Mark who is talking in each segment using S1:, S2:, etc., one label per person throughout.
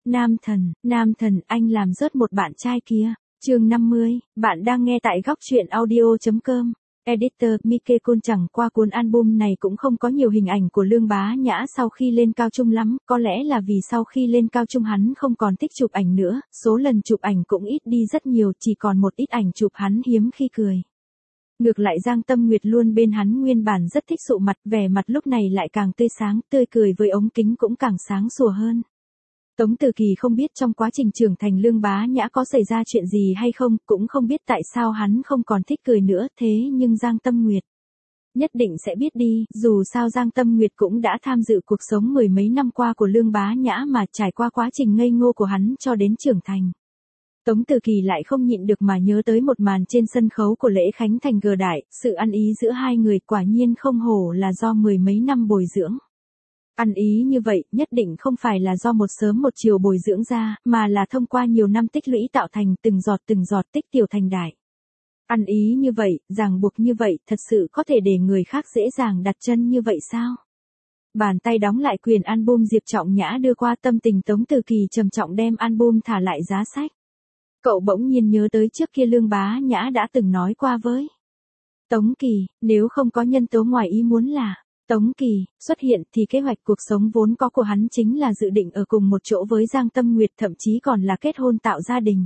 S1: Nam thần, anh làm rớt một bạn trai kia. Chương 50, bạn đang nghe tại góc truyện audio.com. Editor, Mike Côn chẳng qua cuốn album này cũng không có nhiều hình ảnh của Lương Bá Nhã sau khi lên cao trung lắm, có lẽ là vì sau khi lên cao trung hắn không còn thích chụp ảnh nữa, số lần chụp ảnh cũng ít đi rất nhiều, chỉ còn một ít ảnh chụp hắn hiếm khi cười. Ngược lại Giang Tâm Nguyệt luôn bên hắn nguyên bản rất thích sụ mặt, vẻ mặt lúc này lại càng tươi sáng, tươi cười với ống kính cũng càng sáng sủa hơn. Tống Từ Kỳ không biết trong quá trình trưởng thành Lương Bá Nhã có xảy ra chuyện gì hay không, cũng không biết tại sao hắn không còn thích cười nữa, thế nhưng Giang Tâm Nguyệt nhất định sẽ biết đi, dù sao Giang Tâm Nguyệt cũng đã tham dự cuộc sống mười mấy năm qua của Lương Bá Nhã mà trải qua quá trình ngây ngô của hắn cho đến trưởng thành. Tống Từ Kỳ lại không nhịn được mà nhớ tới một màn trên sân khấu của lễ khánh thành G Đại, sự ăn ý giữa hai người quả nhiên không hổ là do mười mấy năm bồi dưỡng. Ăn ý như vậy nhất định không phải là do một sớm một chiều bồi dưỡng ra, mà là thông qua nhiều năm tích lũy tạo thành từng giọt tích tiểu thành đại. Ăn ý như vậy, ràng buộc như vậy, thật sự có thể để người khác dễ dàng đặt chân như vậy sao? Bàn tay đóng lại quyển album Diệp Trọng Nhã đưa qua, tâm tình Tống Từ Kỳ trầm trọng đem album thả lại giá sách. Cậu bỗng nhiên nhớ tới trước kia Lương Bá Nhã đã từng nói qua với Tống Kỳ, nếu không có nhân tố ngoài ý muốn là Tống Kỳ xuất hiện thì kế hoạch cuộc sống vốn có của hắn chính là dự định ở cùng một chỗ với Giang Tâm Nguyệt, thậm chí còn là kết hôn tạo gia đình.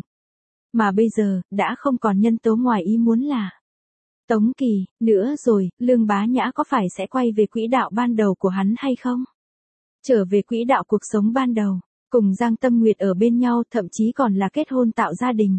S1: Mà bây giờ, đã không còn nhân tố ngoài ý muốn là Tống Kỳ nữa rồi, Lương Bá Nhã có phải sẽ quay về quỹ đạo ban đầu của hắn hay không? Trở về quỹ đạo cuộc sống ban đầu, cùng Giang Tâm Nguyệt ở bên nhau, thậm chí còn là kết hôn tạo gia đình.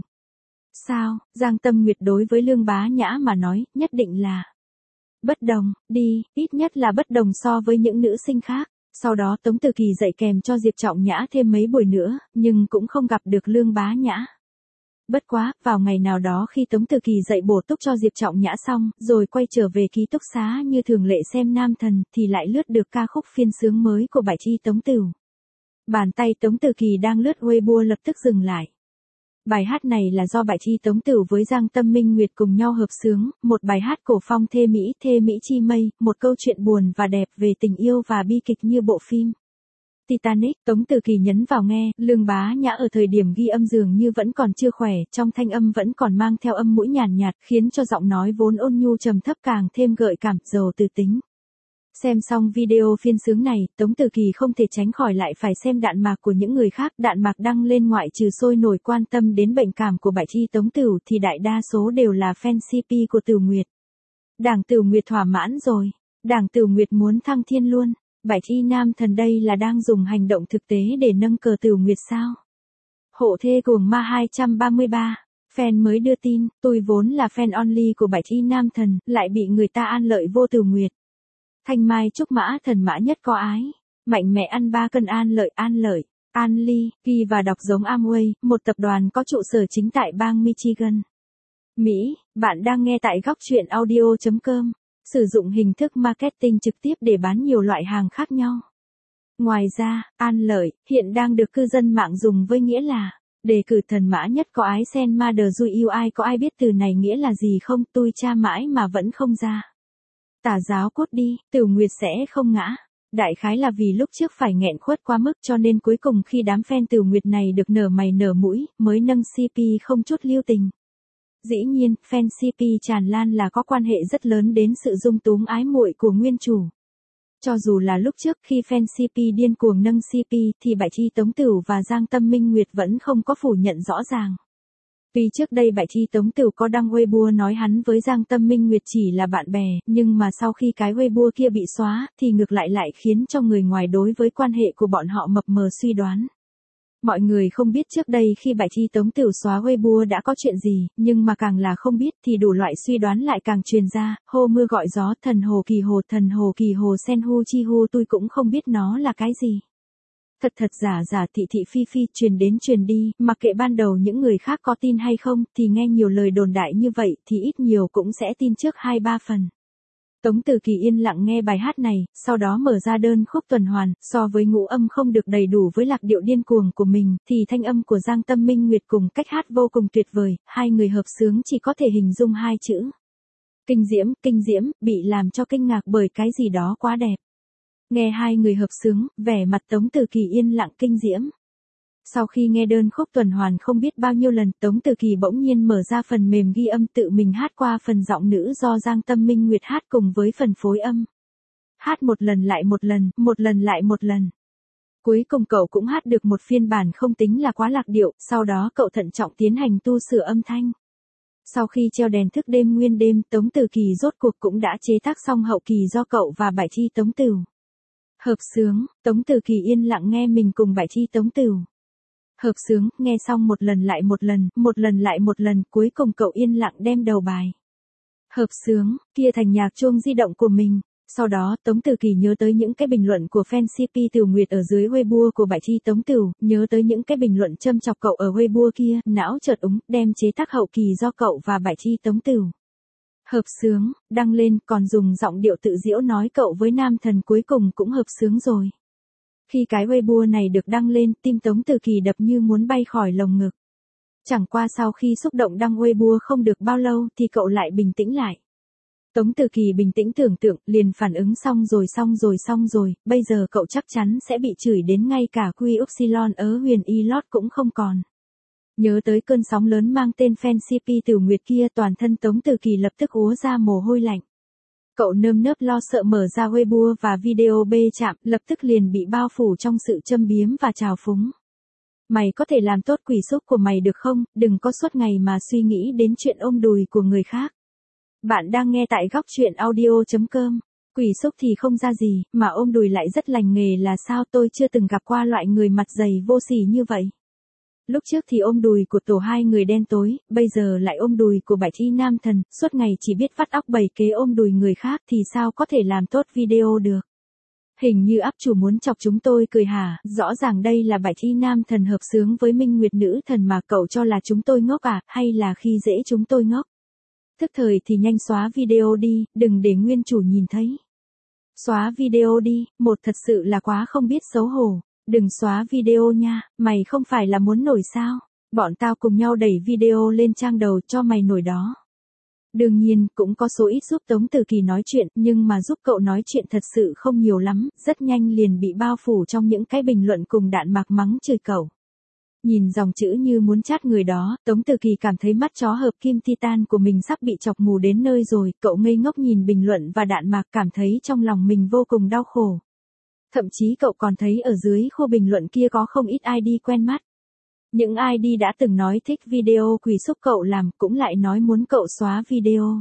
S1: Sao, Giang Tâm Nguyệt đối với Lương Bá Nhã mà nói, nhất định là bất đồng, đi, ít nhất là bất đồng so với những nữ sinh khác. Sau đó Tống Từ Kỳ dạy kèm cho Diệp Trọng Nhã thêm mấy buổi nữa, nhưng cũng không gặp được Lương Bá Nhã. Bất quá, vào ngày nào đó khi Tống Từ Kỳ dạy bổ túc cho Diệp Trọng Nhã xong, rồi quay trở về ký túc xá như thường lệ xem nam thần, thì lại lướt được ca khúc phiên sướng mới của Bạch Chi Tống Tửu. Bàn tay Tống Từ Kỳ đang lướt Weibo lập tức dừng lại. Bài hát này là do Bạch Chi Tống Tửu với Giang Tâm Minh Nguyệt cùng nhau hợp xướng, một bài hát cổ phong thê mỹ chi mây, một câu chuyện buồn và đẹp về tình yêu và bi kịch như bộ phim Titanic. Tống Từ Kỳ nhấn vào nghe, Lương Bá Nhã ở thời điểm ghi âm dường như vẫn còn chưa khỏe, trong thanh âm vẫn còn mang theo âm mũi nhàn nhạt, khiến cho giọng nói vốn ôn nhu trầm thấp càng thêm gợi cảm, giàu từ tính. Xem xong video phiên sướng này, Tống Từ Kỳ không thể tránh khỏi lại phải xem đạn mạc của những người khác. Đạn mạc đăng lên ngoại trừ sôi nổi quan tâm đến bệnh cảm của Bạch Chi Tống Tửu thì đại đa số đều là fan CP của Tửu Nguyệt. Đảng Tửu Nguyệt thỏa mãn rồi. Đảng Tửu Nguyệt muốn thăng thiên luôn. Bạch Chi nam thần đây là đang dùng hành động thực tế để nâng cờ Tửu Nguyệt sao? Hộ thê cuồng ma 233. Fan mới đưa tin, tôi vốn là fan only của Bạch Chi nam thần, lại bị người ta an lợi vô Tửu Nguyệt. Thanh mai trúc mã thần mã nhất có ái. Mạnh mẽ ăn 3 cân an lợi. An Ly, ghi và đọc giống Amway, một tập đoàn có trụ sở chính tại bang Michigan, Mỹ. Bạn đang nghe tại góc truyện audio.com. Sử dụng hình thức marketing trực tiếp để bán nhiều loại hàng khác nhau. Ngoài ra, an lợi hiện đang được cư dân mạng dùng với nghĩa là đề cử thần mã nhất có ái sen ma đờ dui yêu. Ai có ai biết từ này nghĩa là gì không? Tôi tra mãi mà vẫn không ra. Tà giáo cốt đi, Tửu Nguyệt sẽ không ngã. Đại khái là vì lúc trước phải nghẹn khuất quá mức cho nên cuối cùng khi đám fan Tửu Nguyệt này được nở mày nở mũi, mới nâng CP không chút lưu tình. Dĩ nhiên, fan CP tràn lan là có quan hệ rất lớn đến sự dung túng ái muội của nguyên chủ. Cho dù là lúc trước khi fan CP điên cuồng nâng CP thì Bạch Chi Tống Tửu và Giang Tâm Minh Nguyệt vẫn không có phủ nhận rõ ràng. Vì trước đây Bạch Chi Tống Tửu có đăng Weibo nói hắn với Giang Tâm Minh Nguyệt chỉ là bạn bè, nhưng mà sau khi cái Weibo kia bị xóa, thì ngược lại khiến cho người ngoài đối với quan hệ của bọn họ mập mờ suy đoán. Mọi người không biết trước đây khi Bạch Chi Tống Tửu xóa Weibo đã có chuyện gì, nhưng mà càng là không biết thì đủ loại suy đoán lại càng truyền ra, hô mưa gọi gió, thần hồ kỳ hồ sen hu chi hu, tôi cũng không biết nó là cái gì. Thật giả thị phi truyền đến truyền đi, mặc kệ ban đầu những người khác có tin hay không, thì nghe nhiều lời đồn đại như vậy thì ít nhiều cũng sẽ tin trước 2-3 phần. Tống Từ Kỳ yên lặng nghe bài hát này, sau đó mở ra đơn khúc tuần hoàn, so với ngũ âm không được đầy đủ với lạc điệu điên cuồng của mình, thì thanh âm của Giang Tâm Minh Nguyệt cùng cách hát vô cùng tuyệt vời, hai người hợp xướng chỉ có thể hình dung hai chữ. Kinh diễm, bị làm cho kinh ngạc bởi cái gì đó quá đẹp. Nghe hai người hợp xướng, vẻ mặt Tống Từ Kỳ yên lặng kinh diễm. Sau khi nghe đơn khúc tuần hoàn không biết bao nhiêu lần, Tống Từ Kỳ bỗng nhiên mở ra phần mềm ghi âm tự mình hát qua phần giọng nữ do Giang Tâm Minh Nguyệt hát cùng với phần phối âm. Hát một lần lại một lần, một lần lại một lần. Cuối cùng cậu cũng hát được một phiên bản không tính là quá lạc điệu, sau đó cậu thận trọng tiến hành tu sửa âm thanh. Sau khi treo đèn thức đêm nguyên đêm, Tống Từ Kỳ rốt cuộc cũng đã chế tác xong hậu kỳ do cậu và Bải Chi Tống Tửu hợp xướng. Tống Từ Kỳ yên lặng nghe mình cùng Bải Chi Tống Tửu hợp xướng, nghe xong một lần lại một lần, một lần lại một lần, cuối cùng cậu yên lặng đem đầu bài hợp xướng kia thành nhạc chuông di động của mình. Sau đó, Tống Từ Kỳ nhớ tới những cái bình luận của fan CP Tiểu Nguyệt ở dưới Weibo của Bải Chi Tống Tửu, nhớ tới những cái bình luận châm chọc cậu ở Weibo kia, não chợt đem chế tác hậu kỳ do cậu và Bải Chi Tống Tửu hợp xướng đăng lên, còn dùng giọng điệu tự giễu nói cậu với nam thần cuối cùng cũng hợp xướng rồi. Khi cái Weibo này được đăng lên, tim Tống Từ Kỳ đập như muốn bay khỏi lồng ngực. Chẳng qua sau khi xúc động đăng Weibo không được bao lâu thì cậu lại bình tĩnh lại. Tống Từ Kỳ bình tĩnh tưởng tượng, liền phản ứng xong rồi, bây giờ cậu chắc chắn sẽ bị chửi đến ngay cả Quy Upsilon ở huyền Ilot cũng không còn. Nhớ tới cơn sóng lớn mang tên fan CP Tiểu Nguyệt kia, toàn thân Tống Từ Kỳ lập tức ùa ra mồ hôi lạnh. Cậu nơm nớp lo sợ mở ra Weibo và video bê chạm, lập tức liền bị bao phủ trong sự châm biếm và trào phúng. Mày có thể làm tốt quỷ xúc của mày được không, đừng có suốt ngày mà suy nghĩ đến chuyện ôm đùi của người khác. Bạn đang nghe tại góc truyện audio.com. Quỷ xúc thì không ra gì, mà ôm đùi lại rất lành nghề là sao, tôi chưa từng gặp qua loại người mặt dày vô sỉ như vậy. Lúc trước thì ôm đùi của tổ hai người đen tối, bây giờ lại ôm đùi của Bải Chi nam thần, suốt ngày chỉ biết vắt óc bày kế ôm đùi người khác thì sao có thể làm tốt video được. Hình như áp chủ muốn chọc chúng tôi cười hả, rõ ràng đây là Bải Chi nam thần hợp xướng với Minh Nguyệt nữ thần mà cậu cho là chúng tôi ngốc à, hay là khi dễ chúng tôi ngốc. Thức thời thì nhanh xóa video đi, đừng để nguyên chủ nhìn thấy. Xóa video đi, một thật sự là quá không biết xấu hổ. Đừng xóa video nha, mày không phải là muốn nổi sao? Bọn tao cùng nhau đẩy video lên trang đầu cho mày nổi đó. Đương nhiên, cũng có số ít giúp Tống Từ Kỳ nói chuyện, nhưng mà giúp cậu nói chuyện thật sự không nhiều lắm, rất nhanh liền bị bao phủ trong những cái bình luận cùng đạn mạc mắng chửi cậu. Nhìn dòng chữ như muốn chát người đó, Tống Từ Kỳ cảm thấy mắt chó hợp kim titan của mình sắp bị chọc mù đến nơi rồi, cậu ngây ngốc nhìn bình luận và đạn mạc cảm thấy trong lòng mình vô cùng đau khổ. Thậm chí cậu còn thấy ở dưới khu bình luận kia có không ít ID quen mắt. Những ID đã từng nói thích video quỷ xúc cậu làm, cũng lại nói muốn cậu xóa video.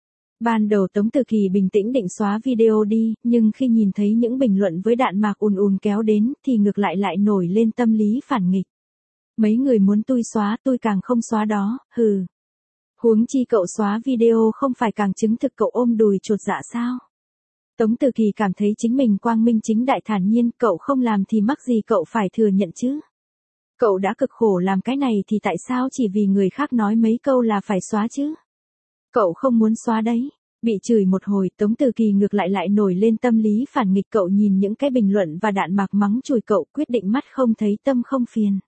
S1: Ban đầu Tống Từ Kỳ bình tĩnh định xóa video đi, nhưng khi nhìn thấy những bình luận với đạn mạc ùn kéo đến, thì ngược lại nổi lên tâm lý phản nghịch. Mấy người muốn tôi xóa, tôi càng không xóa đó, hừ. Huống chi cậu xóa video không phải càng chứng thực cậu ôm đùi chột dạ sao? Tống Từ Kỳ cảm thấy chính mình quang minh chính đại thản nhiên, cậu không làm thì mắc gì cậu phải thừa nhận chứ. Cậu đã cực khổ làm cái này thì tại sao chỉ vì người khác nói mấy câu là phải xóa chứ? Cậu không muốn xóa đấy. Bị chửi một hồi, Tống Từ Kỳ ngược lại nổi lên tâm lý phản nghịch, cậu nhìn những cái bình luận và đạn mạc mắng chửi cậu, quyết định mắt không thấy tâm không phiền.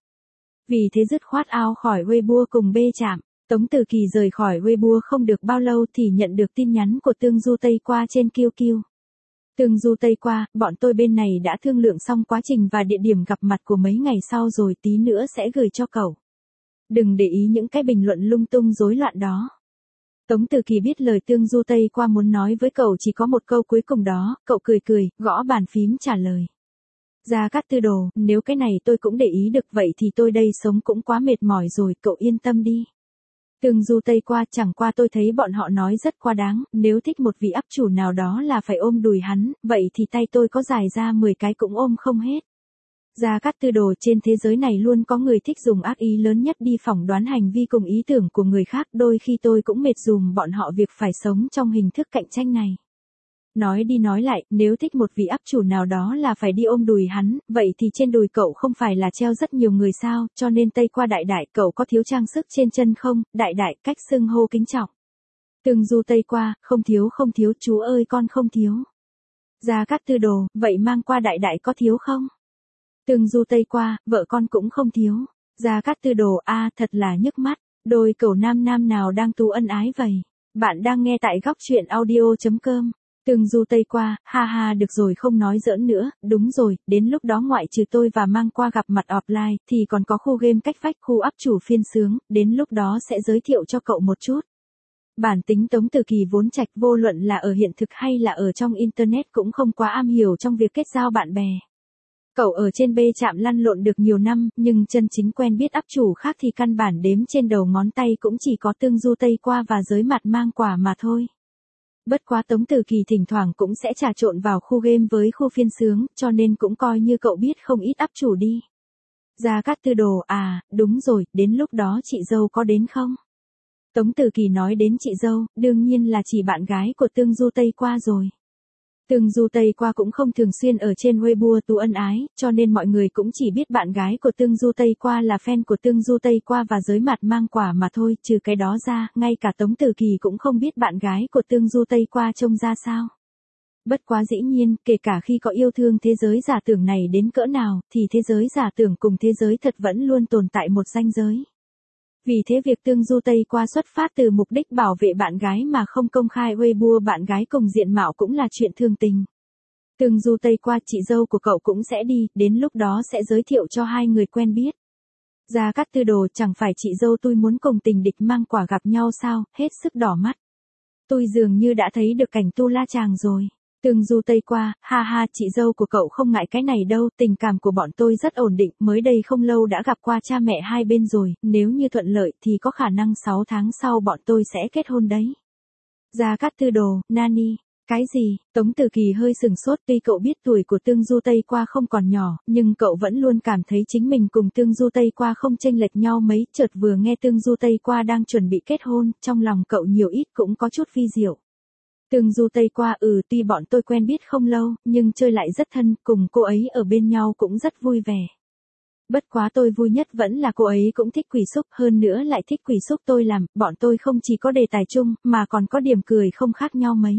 S1: Vì thế dứt khoát out khỏi Weibo cùng bê chạm. Tống Từ Kỳ rời khỏi Weibo không được bao lâu thì nhận được tin nhắn của Tương Du Tây Qua trên QQ. Tương Du Tây Qua, bọn tôi bên này đã thương lượng xong quá trình và địa điểm gặp mặt của mấy ngày sau rồi, tí nữa sẽ gửi cho cậu. Đừng để ý những cái bình luận lung tung rối loạn đó. Tống Từ Kỳ biết lời Tương Du Tây Qua muốn nói với cậu chỉ có một câu cuối cùng đó, cậu cười, gõ bàn phím trả lời. Gia Cát Tư Đồ, nếu cái này tôi cũng để ý được vậy thì tôi đây sống cũng quá mệt mỏi rồi, cậu yên tâm đi. Tương Du Tây Qua, chẳng qua tôi thấy bọn họ nói rất quá đáng, nếu thích một vị áp chủ nào đó là phải ôm đùi hắn, vậy thì tay tôi có dài ra 10 cái cũng ôm không hết. Gia Cát Tư Đồ, trên thế giới này luôn có người thích dùng ác ý lớn nhất đi phỏng đoán hành vi cùng ý tưởng của người khác, đôi khi tôi cũng mệt dùm bọn họ việc phải sống trong hình thức cạnh tranh này. Nói đi nói lại, nếu thích một vị áp chủ nào đó là phải đi ôm đùi hắn, vậy thì trên đùi cậu không phải là treo rất nhiều người sao, cho nên Tây Qua đại đại, cậu có thiếu trang sức trên chân không, đại đại, cách xưng hô kính trọng. Tương Du Tây Qua, không thiếu, chú ơi con không thiếu. Gia Cát Tư Đồ, vậy mang qua đại đại có thiếu không? Tương Du Tây Qua, vợ con cũng không thiếu. Gia Cát Tư Đồ, thật là nhức mắt, đôi cậu nam nào đang tú ân ái vậy. Bạn đang nghe tại góc truyện audio.com. Tương Du Tây Qua, ha ha được rồi không nói giỡn nữa, đúng rồi, đến lúc đó ngoại trừ tôi và Mang Qua gặp mặt offline, thì còn có khu game cách vách khu áp chủ phiên sướng, đến lúc đó sẽ giới thiệu cho cậu một chút. Bản tính Tống Tử Kỳ vốn trạch vô luận là ở hiện thực hay là ở trong Internet cũng không quá am hiểu trong việc kết giao bạn bè. Cậu ở trên B trạm lăn lộn được nhiều năm, nhưng chân chính quen biết áp chủ khác thì căn bản đếm trên đầu ngón tay cũng chỉ có Tương Du Tây Qua và giới mặt Mang Quả mà thôi. Bất quá Tống Tử Kỳ thỉnh thoảng cũng sẽ trà trộn vào khu game với khu phiên sướng, cho nên cũng coi như cậu biết không ít áp chủ đi. Gia Cát Tư Đồ, à, đúng rồi, đến lúc đó chị dâu có đến không? Tống Tử Kỳ nói đến chị dâu, đương nhiên là chỉ bạn gái của Tương Du Tây Qua rồi. Tương Du Tây Qua cũng không thường xuyên ở trên Weibo tú ân ái, cho nên mọi người cũng chỉ biết bạn gái của Tương Du Tây Qua là fan của Tương Du Tây Qua và giới mặt Mang Quả mà thôi, trừ cái đó ra, ngay cả Tống Tử Kỳ cũng không biết bạn gái của Tương Du Tây Qua trông ra sao. Bất quá dĩ nhiên, kể cả khi có yêu thương thế giới giả tưởng này đến cỡ nào, thì thế giới giả tưởng cùng thế giới thật vẫn luôn tồn tại một ranh giới. Vì thế việc Tương Du Tây Qua xuất phát từ mục đích bảo vệ bạn gái mà không công khai Weibo bạn gái cùng diện mạo cũng là chuyện thường tình. Tương Du Tây Qua, chị dâu của cậu cũng sẽ đi, đến lúc đó sẽ giới thiệu cho hai người quen biết. Gia Cát Tư Đồ, chẳng phải chị dâu tôi muốn cùng tình địch Mang Quả gặp nhau sao, hết sức đỏ mắt. Tôi dường như đã thấy được cảnh tu la chàng rồi. Tương Du Tây Qua, ha ha, chị dâu của cậu không ngại cái này đâu, tình cảm của bọn tôi rất ổn định, mới đây không lâu đã gặp qua cha mẹ hai bên rồi, nếu như thuận lợi thì có khả năng 6 tháng sau bọn tôi sẽ kết hôn đấy. Gia Cát Tư Đồ, nani, cái gì? Tống Tử Kỳ hơi sừng sốt, tuy cậu biết tuổi của Tương Du Tây Qua không còn nhỏ, nhưng cậu vẫn luôn cảm thấy chính mình cùng Tương Du Tây Qua không chênh lệch nhau mấy, chợt vừa nghe Tương Du Tây Qua đang chuẩn bị kết hôn, trong lòng cậu nhiều ít cũng có chút vi diệu. Tương Du Tây Qua, tuy bọn tôi quen biết không lâu, nhưng chơi lại rất thân, cùng cô ấy ở bên nhau cũng rất vui vẻ. Bất quá tôi vui nhất vẫn là cô ấy cũng thích quỷ xúc, hơn nữa lại thích quỷ xúc tôi làm, bọn tôi không chỉ có đề tài chung, mà còn có điểm cười không khác nhau mấy.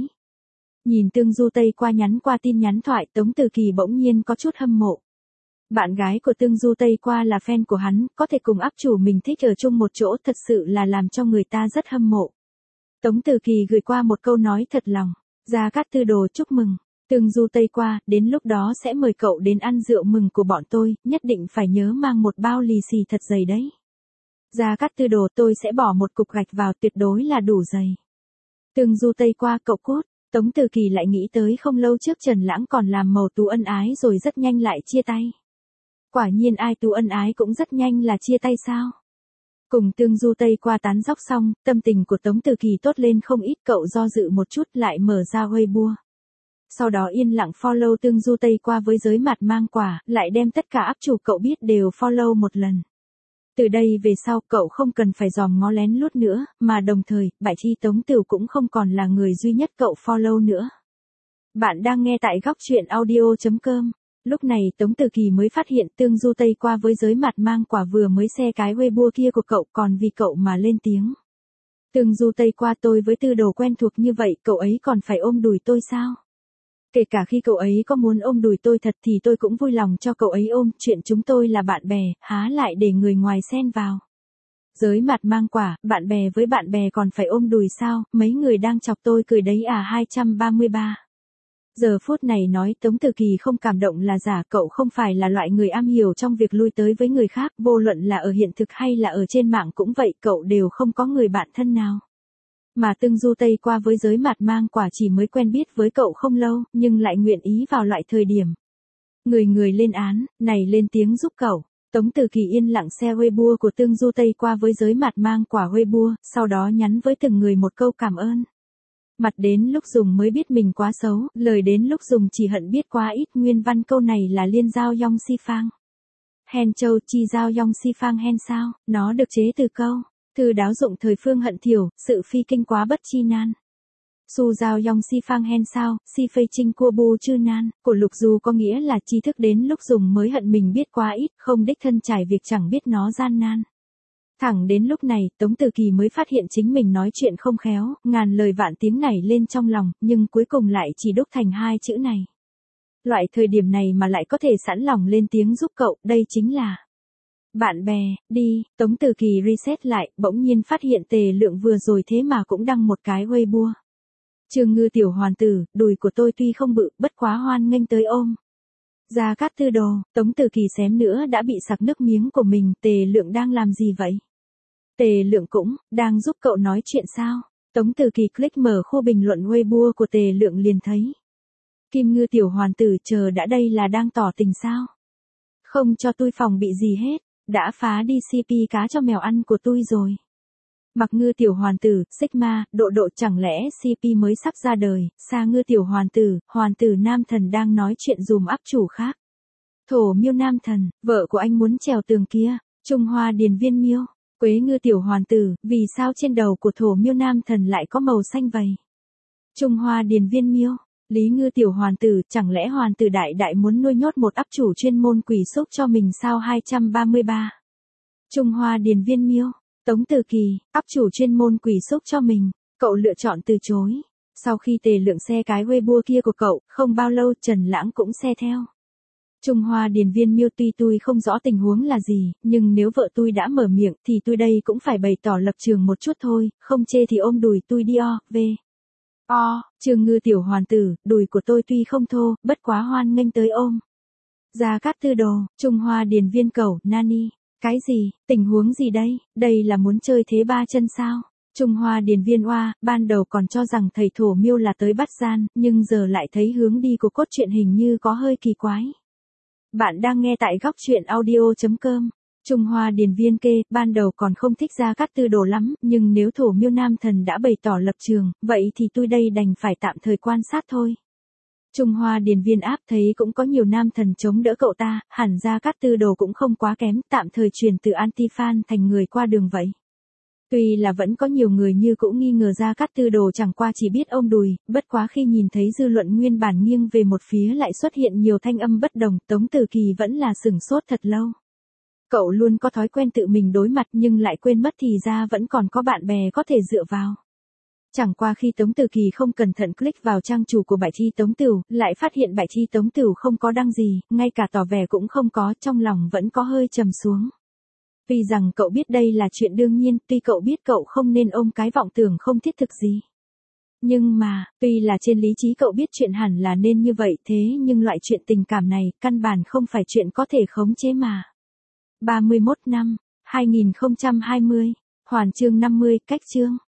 S1: Nhìn Tương Du Tây Qua nhắn qua tin nhắn thoại, Tống Tử Kỳ bỗng nhiên có chút hâm mộ. Bạn gái của Tương Du Tây Qua là fan của hắn, có thể cùng áp chủ mình thích ở chung một chỗ thật sự là làm cho người ta rất hâm mộ. Tống Tử Kỳ gửi qua một câu nói thật lòng, Gia Cát Tư Đồ chúc mừng, Tương Du Tây Qua, đến lúc đó sẽ mời cậu đến ăn rượu mừng của bọn tôi, nhất định phải nhớ mang một bao lì xì thật dày đấy. Gia Cát Tư Đồ, tôi sẽ bỏ một cục gạch vào, tuyệt đối là đủ dày. Tương Du Tây Qua, cậu cút. Tống Tử Kỳ lại nghĩ tới không lâu trước Trần Lãng còn làm màu tú ân ái rồi rất nhanh lại chia tay. Quả nhiên ai tú ân ái cũng rất nhanh là chia tay sao? Cùng Tương Du Tây Qua tán dóc xong, tâm tình của Tống Tử Kỳ tốt lên không ít, cậu do dự một chút lại mở ra Weibo. Sau đó yên lặng follow Tương Du Tây Qua với giới mặt Mang Quả, lại đem tất cả áp chủ cậu biết đều follow một lần. Từ đây về sau cậu không cần phải dòm ngó lén lút nữa, mà đồng thời, Bạch Thi Tống Tửu cũng không còn là người duy nhất cậu follow nữa. Bạn đang nghe tại góc truyện audio.com. Lúc này Tống Tử Kỳ mới phát hiện Tương Du Tây Qua với giới mặt Mang Quả vừa mới xe cái Weibo kia của cậu, còn vì cậu mà lên tiếng. Tương Du Tây Qua, tôi với Tư Đồ quen thuộc như vậy, cậu ấy còn phải ôm đùi tôi sao? Kể cả khi cậu ấy có muốn ôm đùi tôi thật thì tôi cũng vui lòng cho cậu ấy ôm, chuyện chúng tôi là bạn bè, há lại để người ngoài xen vào. Giới mặt Mang Quả, bạn bè với bạn bè còn phải ôm đùi sao, mấy người đang chọc tôi cười đấy à. 233. Giờ phút này nói Tống Tử Kỳ không cảm động là giả, cậu không phải là loại người am hiểu trong việc lui tới với người khác, vô luận là ở hiện thực hay là ở trên mạng cũng vậy, cậu đều không có người bạn thân nào. Mà Tương Du Tây Qua với giới mặt Mang Quả chỉ mới quen biết với cậu không lâu, nhưng lại nguyện ý vào loại thời điểm người lên án, này lên tiếng giúp cậu. Tống Tử Kỳ yên lặng share Weibo của Tương Du Tây Qua với giới mặt Mang Quả Weibo, sau đó nhắn với từng người một câu cảm ơn. Mặt đến lúc dùng mới biết mình quá xấu, lời đến lúc dùng chỉ hận biết quá ít. Nguyên văn câu này là liên giao yong si phang. Hen châu chi giao yong si phang hen sao, nó được chế từ câu thư đáo dụng thời phương hận thiểu, sự phi kinh quá bất chi nan. Su giao yong si phang hen sao, si phây trinh cua bu chư nan, của Lục Du có nghĩa là tri thức đến lúc dùng mới hận mình biết quá ít, không đích thân trải việc chẳng biết nó gian nan. Thẳng đến lúc này, Tống Tử Kỳ mới phát hiện chính mình nói chuyện không khéo, ngàn lời vạn tiếng nảy lên trong lòng, nhưng cuối cùng lại chỉ đúc thành hai chữ này. Loại thời điểm này mà lại có thể sẵn lòng lên tiếng giúp cậu, đây chính là bạn bè, đi. Tống Tử Kỳ reset lại, bỗng nhiên phát hiện Tề Lượng vừa rồi thế mà cũng đăng một cái Weibo. Trương Ngư tiểu hoàn tử, đùi của tôi tuy không bự, bất quá hoan nghênh tới ôm. Gia Cát Tư Đồ, Tống Từ Kỳ xém nữa đã bị sặc nước miếng của mình, Tề Lượng đang làm gì vậy? Tề Lượng cũng, đang giúp cậu nói chuyện sao? Tống Từ Kỳ click mở khu bình luận Weibo của Tề Lượng liền thấy. Kim Ngư tiểu hoàn tử chờ đã đây là đang tỏ tình sao? Không cho tôi phòng bị gì hết, đã phá đi CP cá cho mèo ăn của tôi rồi. Mặc Ngư tiểu hoàn tử, Sigma, độ độ chẳng lẽ CP mới sắp ra đời, Sa Ngư tiểu hoàn tử nam thần đang nói chuyện dùm áp chủ khác. Thổ Miêu nam thần, vợ của anh muốn trèo tường kia, Trung Hoa Điền Viên Miêu, Quế Ngư tiểu hoàn tử, vì sao trên đầu của Thổ Miêu nam thần lại có màu xanh vậy? Trung Hoa Điền Viên Miêu, Lý Ngư tiểu hoàn tử, chẳng lẽ hoàn tử đại đại muốn nuôi nhốt một áp chủ chuyên môn quỷ xúc cho mình sao? 233. Trung Hoa Điền Viên Miêu, Tống Từ Kỳ, áp chủ chuyên môn quỷ xúc cho mình, cậu lựa chọn từ chối. Sau khi Tề Lượng xe cái Weibo kia của cậu, không bao lâu Trần Lãng cũng xe theo. Trung Hoa Điền Viên Miêu, tuy tôi không rõ tình huống là gì, nhưng nếu vợ tôi đã mở miệng thì tôi đây cũng phải bày tỏ lập trường một chút thôi, không chê thì ôm đùi tôi đi Trương Ngư tiểu hoàn tử, đùi của tôi tuy không thô, bất quá hoan nghênh tới ôm. Gia Cát Tư Đồ, Trung Hoa Điền Viên Cẩu, Nani. Cái gì, tình huống gì đây, đây là muốn chơi thế ba chân sao? Trung Hoa Điền Viên Oa, ban đầu còn cho rằng thầy Thổ Miêu là tới bắt gian, nhưng giờ lại thấy hướng đi của cốt truyện hình như có hơi kỳ quái. Bạn đang nghe tại góc truyện audio.com. Trung Hoa Điền Viên Kê, ban đầu còn không thích Gia Cát Tư Đồ lắm, nhưng nếu Thổ Miêu nam thần đã bày tỏ lập trường, vậy thì tôi đây đành phải tạm thời quan sát thôi. Trung Hoa Điền Viên áp thấy cũng có nhiều nam thần chống đỡ cậu ta, hẳn Gia Cát Tư Đồ cũng không quá kém, tạm thời chuyển từ anti-fan thành người qua đường vậy. Tuy là vẫn có nhiều người như cũng nghi ngờ Gia Cát Tư Đồ chẳng qua chỉ biết ôm đùi, bất quá khi nhìn thấy dư luận nguyên bản nghiêng về một phía lại xuất hiện nhiều thanh âm bất đồng, Tống Từ Kỳ vẫn là sửng sốt thật lâu. Cậu luôn có thói quen tự mình đối mặt nhưng lại quên mất thì ra vẫn còn có bạn bè có thể dựa vào. Chẳng qua khi Tống Từ Kỳ không cẩn thận click vào trang chủ của Bạch Chi Tống Tửu, lại phát hiện Bạch Chi Tống Tửu không có đăng gì, ngay cả tỏ vẻ cũng không có, trong lòng vẫn có hơi trầm xuống. Vì rằng cậu biết đây là chuyện đương nhiên, tuy cậu biết cậu không nên ôm cái vọng tưởng không thiết thực gì. Nhưng mà, tuy là trên lý trí cậu biết chuyện hẳn là nên như vậy, thế nhưng loại chuyện tình cảm này, căn bản không phải chuyện có thể khống chế mà. 31 năm, 2020, Hoàn chương 50, cách chương.